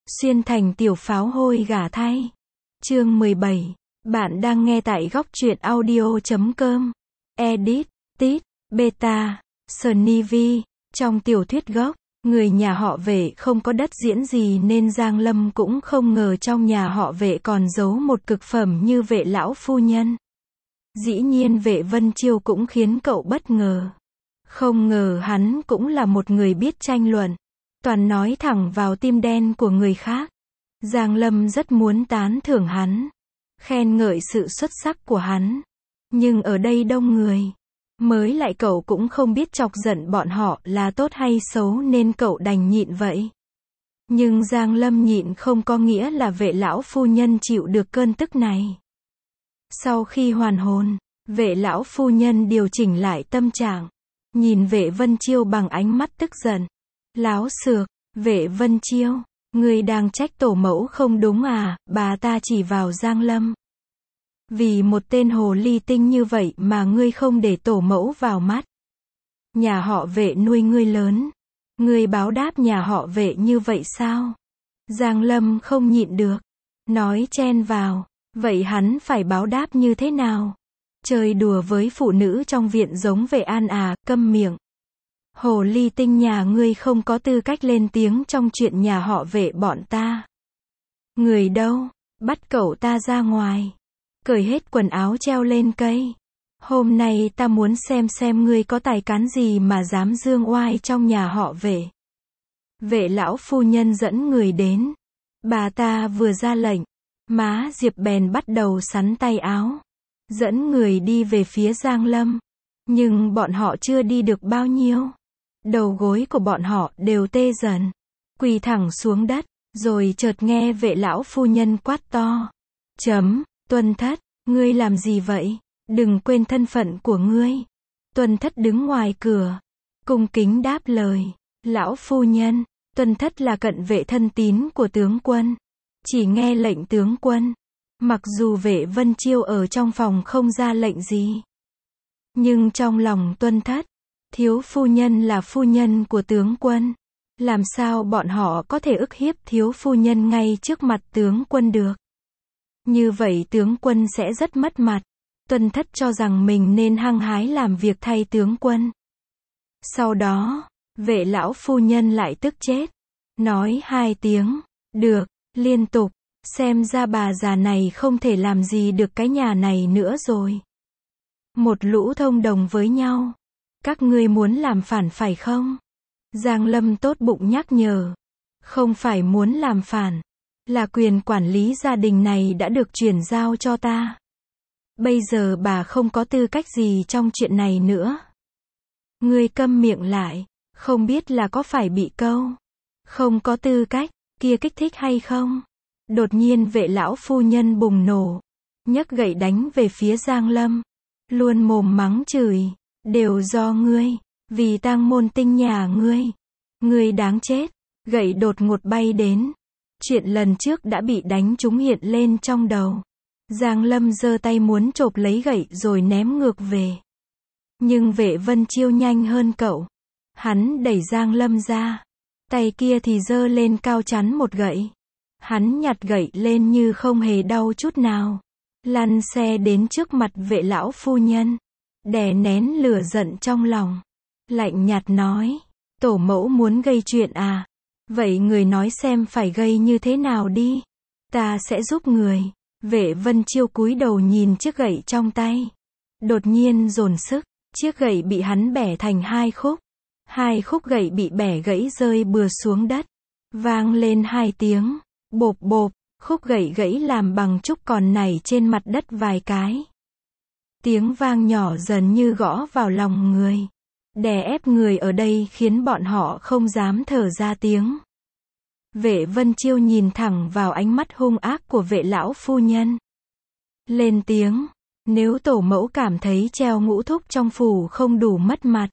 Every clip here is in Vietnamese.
Xuyên thành tiểu pháo hôi gả thay. Chương 17. Bạn đang nghe tại góc truyện audio.com. Edit, Tit, Beta, Sunny V. Trong tiểu thuyết gốc, người nhà họ Vệ không có đất diễn gì nên Giang Lâm cũng không ngờ trong nhà họ Vệ còn giấu một cực phẩm như Vệ lão phu nhân. Dĩ nhiên Vệ Vân Chiêu cũng khiến cậu bất ngờ. Không ngờ hắn cũng là một người biết tranh luận, toàn nói thẳng vào tim đen của người khác. Giang Lâm rất muốn tán thưởng hắn, khen ngợi sự xuất sắc của hắn. Nhưng ở đây đông người, mới lại cậu cũng không biết chọc giận bọn họ là tốt hay xấu nên cậu đành nhịn vậy. Nhưng Giang Lâm nhịn không có nghĩa là Vệ lão phu nhân chịu được cơn tức này. Sau khi hoàn hồn, Vệ lão phu nhân điều chỉnh lại tâm trạng, nhìn Vệ Vân Chiêu bằng ánh mắt tức giận. Láo xược, Vệ Vân Chiêu, ngươi đang trách tổ mẫu không đúng à? Bà ta chỉ vào Giang Lâm. Vì một tên hồ ly tinh như vậy mà ngươi không để tổ mẫu vào mắt. Nhà họ Vệ nuôi ngươi lớn, ngươi báo đáp nhà họ Vệ như vậy sao? Giang Lâm không nhịn được, nói chen vào, vậy hắn phải báo đáp như thế nào? Chơi đùa với phụ nữ trong viện giống Vệ An à? Câm miệng. Hồ ly tinh nhà ngươi không có tư cách lên tiếng trong chuyện nhà họ Vệ bọn ta. Người đâu? Bắt cậu ta ra ngoài. Cởi hết quần áo treo lên cây. Hôm nay ta muốn xem ngươi có tài cán gì mà dám dương oai trong nhà họ Vệ. Vệ lão phu nhân dẫn người đến. Bà ta vừa ra lệnh, má Diệp bèn bắt đầu sắn tay áo, dẫn người đi về phía Giang Lâm. Nhưng bọn họ chưa đi được bao nhiêu, đầu gối của bọn họ đều tê dần, quỳ thẳng xuống đất, rồi chợt nghe Vệ lão phu nhân quát to. Tuân Thất, ngươi làm gì vậy? Đừng quên thân phận của ngươi. Tuân Thất đứng ngoài cửa, cung kính đáp lời. Lão phu nhân, Tuân Thất là cận vệ thân tín của tướng quân, chỉ nghe lệnh tướng quân. Mặc dù Vệ Vân Chiêu ở trong phòng không ra lệnh gì, nhưng trong lòng Tuân Thất, thiếu phu nhân là phu nhân của tướng quân. Làm sao bọn họ có thể ức hiếp thiếu phu nhân ngay trước mặt tướng quân được? Như vậy tướng quân sẽ rất mất mặt. Tuân Thất cho rằng mình nên hăng hái làm việc thay tướng quân. Sau đó, Vệ lão phu nhân lại tức chết, nói 2 tiếng, được, liên tục. Xem ra bà già này không thể làm gì được cái nhà này nữa rồi. Một lũ thông đồng với nhau. Các ngươi muốn làm phản phải không? Giang Lâm tốt bụng nhắc nhở. Không phải muốn làm phản, là quyền quản lý gia đình này đã được chuyển giao cho ta. Bây giờ bà không có tư cách gì trong chuyện này nữa. Ngươi câm miệng lại, không biết là có phải bị câu không có tư cách kia kích thích hay không? Đột nhiên Vệ lão phu nhân bùng nổ, nhấc gậy đánh về phía Giang Lâm, luôn mồm mắng chửi, đều do ngươi, vì tang môn tinh nhà ngươi đáng chết. Gậy đột ngột bay đến, chuyện lần trước đã bị đánh trúng hiện lên trong đầu. Giang Lâm giơ tay muốn chộp lấy gậy rồi ném ngược về. Nhưng Vệ Vân Chiêu nhanh hơn cậu, hắn đẩy Giang Lâm ra, tay kia thì giơ lên cao chắn một gậy. Hắn nhặt gậy lên như không hề đau chút nào, lăn xe đến trước mặt Vệ lão phu nhân, đè nén lửa giận trong lòng, lạnh nhạt nói, tổ mẫu muốn gây chuyện à? Vậy người nói xem phải gây như thế nào đi, ta sẽ giúp người. Vệ Vân Chiêu cúi đầu nhìn chiếc gậy trong tay, đột nhiên dồn sức, chiếc gậy bị hắn bẻ thành 2 khúc. 2 khúc gậy bị bẻ gãy rơi bừa xuống đất, vang lên 2 tiếng. Bộp bộp, khúc gậy gãy làm bằng trúc còn nảy trên mặt đất vài cái. Tiếng vang nhỏ dần như gõ vào lòng người, đè ép người ở đây khiến bọn họ không dám thở ra tiếng. Vệ Vân Chiêu nhìn thẳng vào ánh mắt hung ác của Vệ lão phu nhân, lên tiếng, nếu tổ mẫu cảm thấy treo ngũ thúc trong phủ không đủ mất mặt,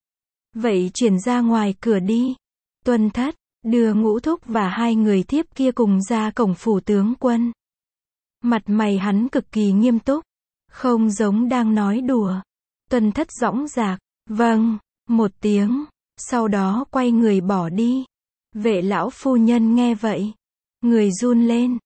vậy chuyển ra ngoài cửa đi. Tuân Thất, đưa ngũ thúc và 2 người thiếp kia cùng ra cổng phủ tướng quân. Mặt mày hắn cực kỳ nghiêm túc, không giống đang nói đùa. Tuân Thất dõng dạc, vâng, một tiếng, sau đó quay người bỏ đi. Vệ lão phu nhân nghe vậy, Người run lên.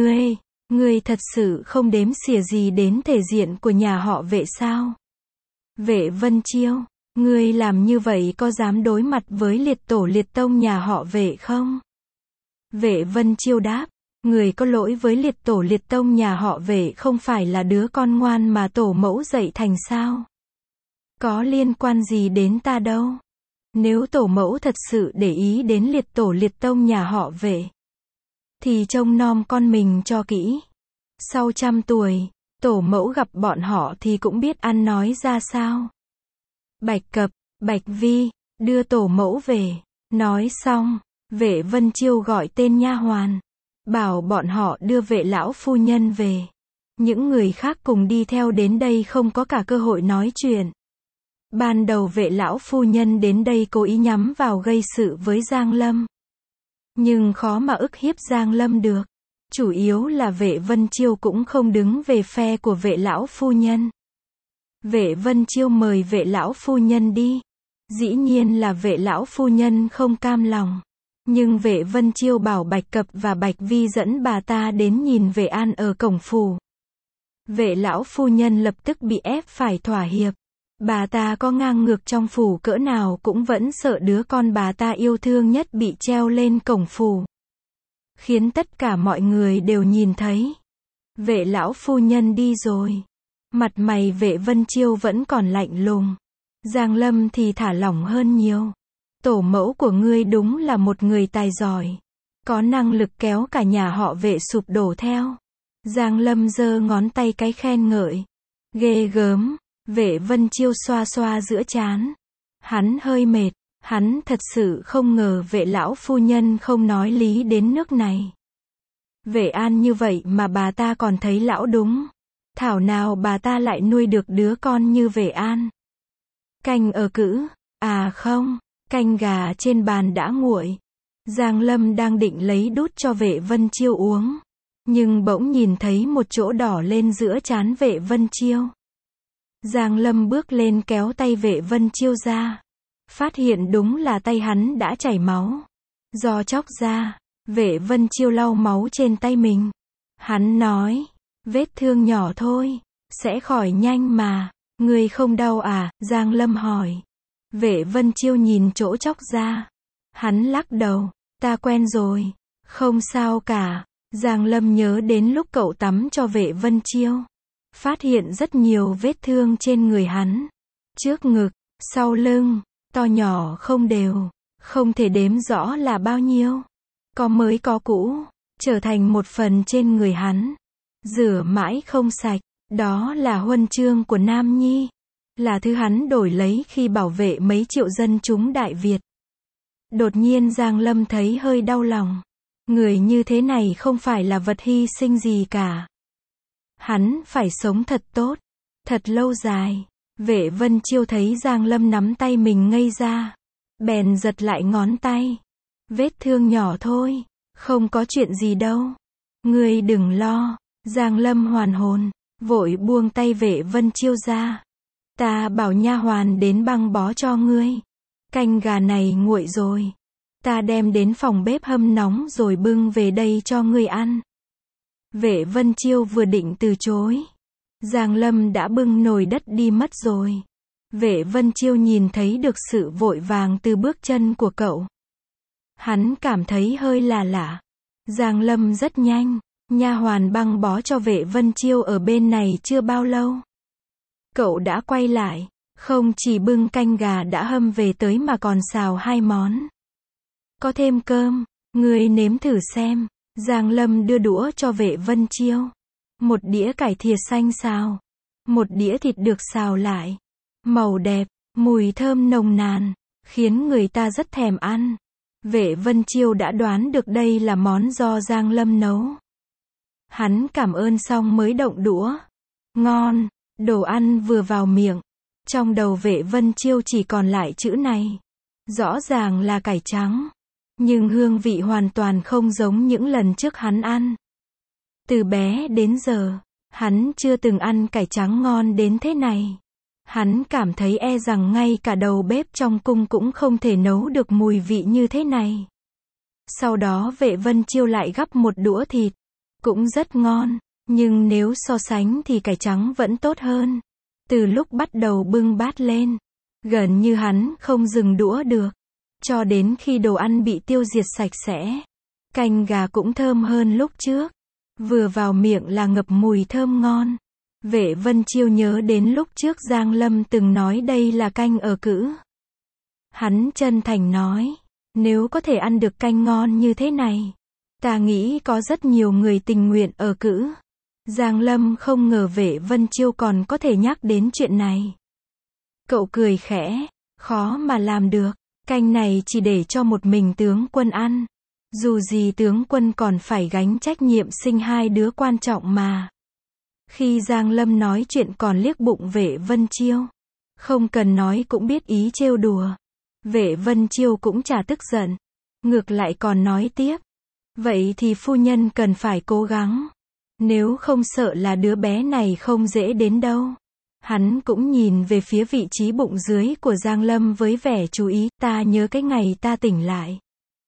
Ngươi thật sự không đếm xỉa gì đến thể diện của nhà họ Vệ sao? Vệ Vân Chiêu, ngươi làm như vậy có dám đối mặt với liệt tổ liệt tông nhà họ Vệ không? Vệ Vân Chiêu đáp, người có lỗi với liệt tổ liệt tông nhà họ Vệ không phải là đứa con ngoan mà tổ mẫu dạy thành sao? Có liên quan gì đến ta đâu? Nếu tổ mẫu thật sự để ý đến liệt tổ liệt tông nhà họ Vệ, thì trông nom con mình cho kỹ. Sau 100 tuổi, tổ mẫu gặp bọn họ thì cũng biết ăn nói ra sao. Bạch Cập, Bạch Vi, đưa tổ mẫu về. Nói xong, Vệ Vân Chiêu gọi tên nha hoàn, bảo bọn họ đưa Vệ lão phu nhân về. Những người khác cùng đi theo đến đây không có cả cơ hội nói chuyện. Ban đầu Vệ lão phu nhân đến đây cố ý nhắm vào gây sự với Giang Lâm. Nhưng khó mà ức hiếp Giang Lâm được. Chủ yếu là Vệ Vân Chiêu cũng không đứng về phe của Vệ lão phu nhân. Vệ Vân Chiêu mời Vệ lão phu nhân đi. Dĩ nhiên là Vệ lão phu nhân không cam lòng. Nhưng Vệ Vân Chiêu bảo Bạch Cập và Bạch Vi dẫn bà ta đến nhìn Vệ An ở cổng phủ. Vệ lão phu nhân lập tức bị ép phải thỏa hiệp. Bà ta có ngang ngược trong phủ cỡ nào cũng vẫn sợ đứa con bà ta yêu thương nhất bị treo lên cổng phủ. Khiến tất cả mọi người đều nhìn thấy. Vệ lão phu nhân đi rồi. Mặt mày Vệ Vân Chiêu vẫn còn lạnh lùng. Giang Lâm thì thả lỏng hơn nhiều. Tổ mẫu của ngươi đúng là một người tài giỏi. Có năng lực kéo cả nhà họ Vệ sụp đổ theo. Giang Lâm giơ ngón tay cái khen ngợi. Ghê gớm. Vệ Vân Chiêu xoa xoa giữa trán. Hắn hơi mệt. Hắn thật sự không ngờ Vệ lão phu nhân không nói lý đến nước này. Vệ An như vậy mà bà ta còn thấy lão đúng. Thảo nào bà ta lại nuôi được đứa con như Vệ An. Canh ở cữ. À không, canh gà trên bàn đã nguội. Giang Lâm đang định lấy đút cho Vệ Vân Chiêu uống. Nhưng bỗng nhìn thấy một chỗ đỏ lên giữa trán Vệ Vân Chiêu. Giang Lâm bước lên kéo tay Vệ Vân Chiêu ra. Phát hiện đúng là tay hắn đã chảy máu. Do chóc ra, Vệ Vân Chiêu lau máu trên tay mình. Hắn nói, vết thương nhỏ thôi, sẽ khỏi nhanh mà. Người không đau à? Giang Lâm hỏi. Vệ Vân Chiêu nhìn chỗ chóc ra. Hắn lắc đầu, ta quen rồi, không sao cả. Giang Lâm nhớ đến lúc cậu tắm cho Vệ Vân Chiêu. Phát hiện rất nhiều vết thương trên người hắn. Trước ngực, sau lưng, to nhỏ không đều, không thể đếm rõ là bao nhiêu. Có mới có cũ, trở thành một phần trên người hắn. Rửa mãi không sạch, đó là huân chương của Nam Nhi. Là thứ hắn đổi lấy khi bảo vệ mấy triệu dân chúng Đại Việt. Đột nhiên Giang Lâm thấy hơi đau lòng. Người như thế này không phải là vật hy sinh gì cả. Hắn phải sống thật tốt, thật lâu dài. Vệ Vân Chiêu thấy Giang Lâm nắm tay mình ngây ra. Bèn giật lại ngón tay. Vết thương nhỏ thôi, không có chuyện gì đâu. Ngươi đừng lo. Giang Lâm hoàn hồn, vội buông tay Vệ Vân Chiêu ra. Ta bảo nha hoàn đến băng bó cho ngươi. Canh gà này nguội rồi. Ta đem đến phòng bếp hâm nóng rồi bưng về đây cho ngươi ăn. Vệ Vân Chiêu vừa định từ chối. Giang Lâm đã bưng nồi đất đi mất rồi. Vệ Vân Chiêu nhìn thấy được sự vội vàng từ bước chân của cậu. Hắn cảm thấy hơi là lạ. Giang Lâm rất nhanh. Nha hoàn băng bó cho Vệ Vân Chiêu ở bên này chưa bao lâu. Cậu đã quay lại. Không chỉ bưng canh gà đã hâm về tới mà còn xào 2 món. Có thêm cơm. Ngươi nếm thử xem. Giang Lâm đưa đũa cho Vệ Vân Chiêu. Một đĩa cải thìa xanh xào. Một đĩa thịt được xào lại. Màu đẹp, mùi thơm nồng nàn, khiến người ta rất thèm ăn. Vệ Vân Chiêu đã đoán được đây là món do Giang Lâm nấu. Hắn cảm ơn xong mới động đũa. Ngon, đồ ăn vừa vào miệng. Trong đầu Vệ Vân Chiêu chỉ còn lại chữ này. Rõ ràng là cải trắng. Nhưng hương vị hoàn toàn không giống những lần trước hắn ăn. Từ bé đến giờ, hắn chưa từng ăn cải trắng ngon đến thế này. Hắn cảm thấy e rằng ngay cả đầu bếp trong cung cũng không thể nấu được mùi vị như thế này. Sau đó Vệ Vân Chiêu lại gắp một đũa thịt. Cũng rất ngon, nhưng nếu so sánh thì cải trắng vẫn tốt hơn. Từ lúc bắt đầu bưng bát lên, gần như hắn không dừng đũa được. Cho đến khi đồ ăn bị tiêu diệt sạch sẽ. Canh gà cũng thơm hơn lúc trước. Vừa vào miệng là ngập mùi thơm ngon. Vệ Vân Chiêu nhớ đến lúc trước Giang Lâm từng nói đây là canh ở Cữ. Hắn chân thành nói, nếu có thể ăn được canh ngon như thế này, ta nghĩ có rất nhiều người tình nguyện ở Cữ. Giang Lâm không ngờ Vệ Vân Chiêu còn có thể nhắc đến chuyện này. Cậu cười khẽ, khó mà làm được, canh này chỉ để cho một mình tướng quân ăn. Dù gì tướng quân còn phải gánh trách nhiệm sinh hai đứa quan trọng mà. Khi Giang Lâm nói chuyện còn liếc bụng Vệ Vân Chiêu. Không cần nói cũng biết ý trêu đùa. Vệ Vân Chiêu cũng chả tức giận. Ngược lại còn nói tiếp. Vậy thì phu nhân cần phải cố gắng. Nếu không sợ là đứa bé này không dễ đến đâu. Hắn cũng nhìn về phía vị trí bụng dưới của Giang Lâm với vẻ chú ý. Ta nhớ cái ngày ta tỉnh lại.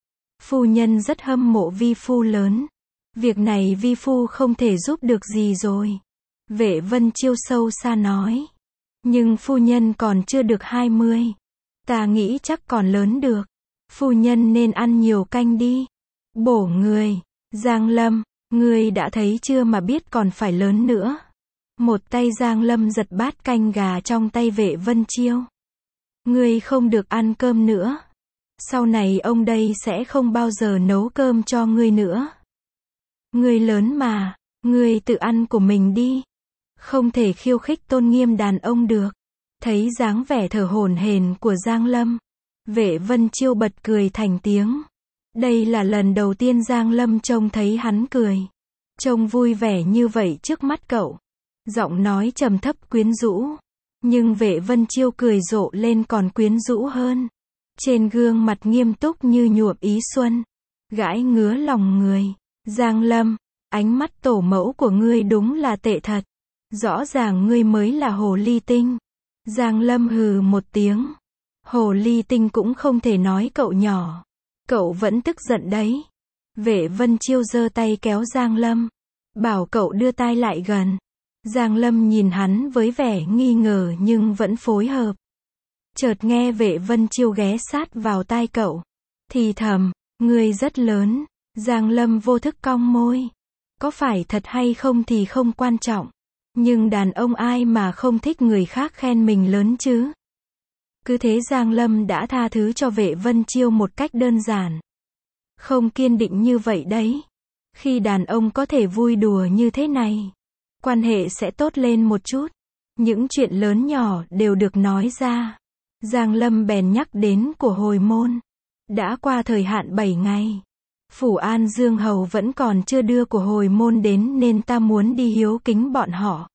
Phu nhân rất hâm mộ vi phu lớn. Việc này vi phu không thể giúp được gì rồi. Vệ Vân Chiêu sâu xa nói. Nhưng phu nhân còn chưa được 20. Ta nghĩ chắc còn lớn được. Phu nhân nên ăn nhiều canh đi. Bổ người. Giang Lâm, ngươi đã thấy chưa mà biết còn phải lớn nữa. Một tay Giang Lâm giật bát canh gà trong tay Vệ Vân Chiêu. Ngươi không được ăn cơm nữa. Sau này ông đây sẽ không bao giờ nấu cơm cho ngươi nữa. Ngươi lớn mà, ngươi tự ăn của mình đi. Không thể khiêu khích tôn nghiêm đàn ông được. Thấy dáng vẻ thở hổn hển của Giang Lâm, Vệ Vân Chiêu bật cười thành tiếng. Đây là lần đầu tiên Giang Lâm trông thấy hắn cười. Trông vui vẻ như vậy trước mắt cậu. Giọng nói trầm thấp quyến rũ. Nhưng Vệ Vân Chiêu cười rộ lên còn quyến rũ hơn. Trên gương mặt nghiêm túc như nhuộm ý xuân. Gãi ngứa lòng người. Giang Lâm, ánh mắt tổ mẫu của ngươi đúng là tệ thật. Rõ ràng ngươi mới là hồ ly tinh. Giang Lâm hừ một tiếng. Hồ ly tinh cũng không thể nói cậu nhỏ. Cậu vẫn tức giận đấy. Vệ Vân Chiêu giơ tay kéo Giang Lâm. Bảo cậu đưa tai lại gần. Giang Lâm nhìn hắn với vẻ nghi ngờ nhưng vẫn phối hợp. Chợt nghe Vệ Vân Chiêu ghé sát vào tai cậu. Thì thầm, ngươi rất lớn. Giang Lâm vô thức cong môi. Có phải thật hay không thì không quan trọng. Nhưng đàn ông ai mà không thích người khác khen mình lớn chứ. Cứ thế Giang Lâm đã tha thứ cho Vệ Vân Chiêu một cách đơn giản. Không kiên định như vậy đấy. Khi đàn ông có thể vui đùa như thế này, quan hệ sẽ tốt lên một chút. Những chuyện lớn nhỏ đều được nói ra. Giang Lâm bèn nhắc đến của hồi môn. Đã qua thời hạn 7 ngày. Phủ An Dương Hầu vẫn còn chưa đưa của hồi môn đến nên ta muốn đi hiếu kính bọn họ.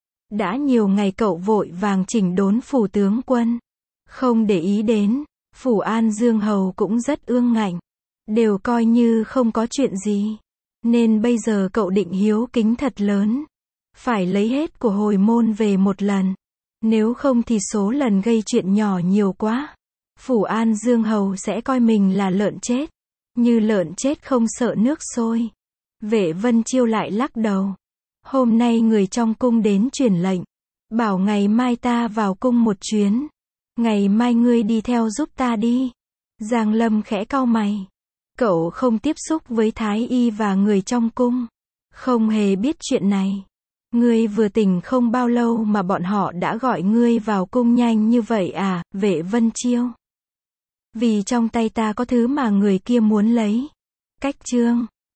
Đã nhiều ngày cậu vội vàng chỉnh đốn phủ tướng quân. Không để ý đến. Phủ An Dương Hầu cũng rất ương ngạnh. Đều coi như không có chuyện gì. Nên bây giờ cậu định hiếu kính thật lớn. Phải lấy hết của hồi môn về một lần. Nếu không thì số lần gây chuyện nhỏ nhiều quá. Phủ An Dương Hầu sẽ coi mình là lợn chết. Như lợn chết không sợ nước sôi. Vệ Vân Chiêu lại lắc đầu. Hôm nay người trong cung đến truyền lệnh. Bảo ngày mai ta vào cung một chuyến. Ngày mai ngươi đi theo giúp ta đi. Giang Lâm khẽ cau mày. Cậu không tiếp xúc với Thái Y và người trong cung. Không hề biết chuyện này. Ngươi vừa tỉnh không bao lâu mà bọn họ đã gọi ngươi vào cung nhanh như vậy à, Vệ Vân Chiêu. Vì trong tay ta có thứ mà người kia muốn lấy. Cách chương.